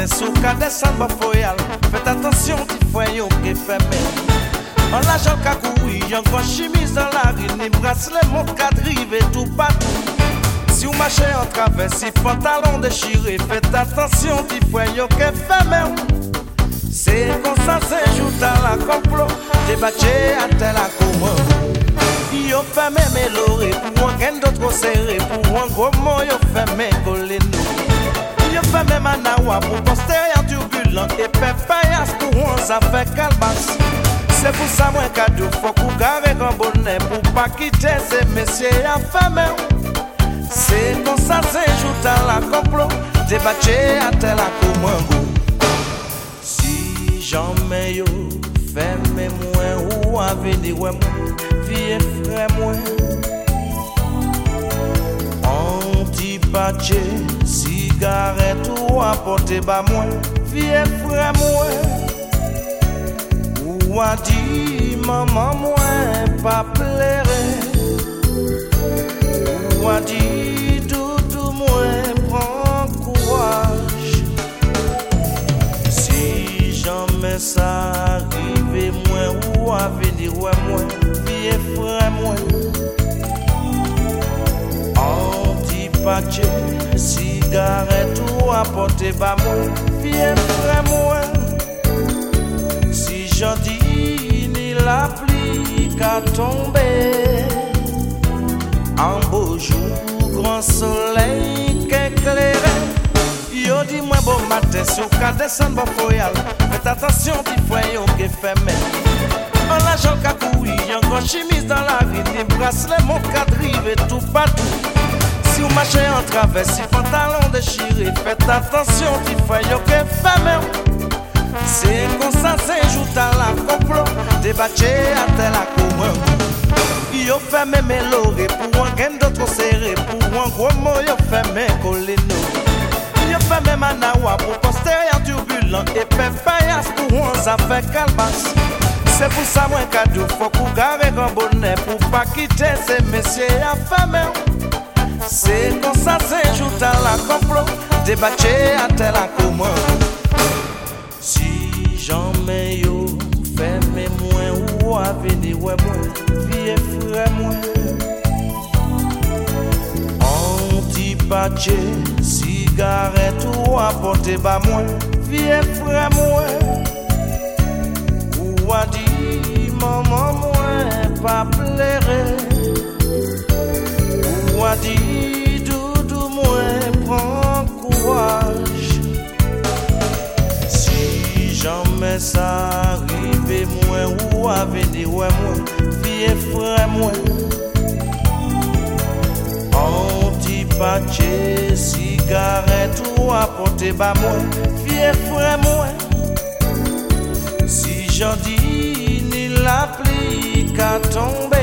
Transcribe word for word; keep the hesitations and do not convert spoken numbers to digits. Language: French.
matin sous cadre sans foyal. Faites attention, petit foyer qui fermé. En l'argent qu'a couru, y'en grand chemise dans la rue, ni bracelet, mon cadre rivé tout partout. Si vous marchez en travers, si pantalon déchiré, faites attention, petit foyer qui fermé. C'est comme ça, c'est jour à la complot, débatté à tel à commande. Yo fermé mes lorés, pour un gain d'autres serré, pour un gros mot, yo fermé collé nous. Yo fermé manawa, pour postérieur turbulent, et pépayas pour onze affaires calbas. C'est pour ça, moi, cadeau, faut qu'on gare un bonnet, pour pas quitter ces messieurs à fermé. C'est comme ça, c'est jour à la complot, débatté à tel à commande. Si jamais yo fermé moi ou à venir moi, vie frère moi, antipaché, cigarette ou apporter bas moi, vie frère moi, ou a dit maman moi pas pleurer, ou a dit doudou moi prends courage. Si jamais ça arrive moi ou à venir moi, vie frère moi, antipaché, cigarette ou apporter bas moi, vie frère moi. Si j'en dis ni la pluie qu'à tomber, un beau jour, grand soleil qu'éclairé. Yo dis moi bon matin sur qu'à descendre bon foyal. Faites attention petit foyer qui fermé. En l'argent qu'a couru, y'en grand chemise dans la rue, ni bracelet, mon cadre rivé tout partout. Si vous marchez en travers, si pantalon déchiré, faites attention petit foyer qui fermé. C'est comme ça, c'est jour à la complot, débatté à tel à commande. Yo fermé mes lorés, pour un gain d'autres serré, pour un gros mot, yo fermé collé nous. Yo fermé manawa, pour postérieur turbulent, et pépayas pour onze affaires calbas. C'est pour ça, moi, cadeau, faut qu'on gare un bonnet, pour pas quitter ces messieurs à fermer. C'est comme ça, c'est jour à la complot, débatté à tel à commande. Si jamais yo fermé moi ou à venir moi, vie frère moi, antipaché, cigarette ou apporter bas moi, vie frère moi, ou a dit maman moi pas pleurer, ou a dit doudou moi prends courage. Jamais ça arrive moi ou à venir moi, vie frère moi, antipaché, cigarette ou apporter bas moi, vie frère moi. Si j'en dis ni la pluie qu'à tomber,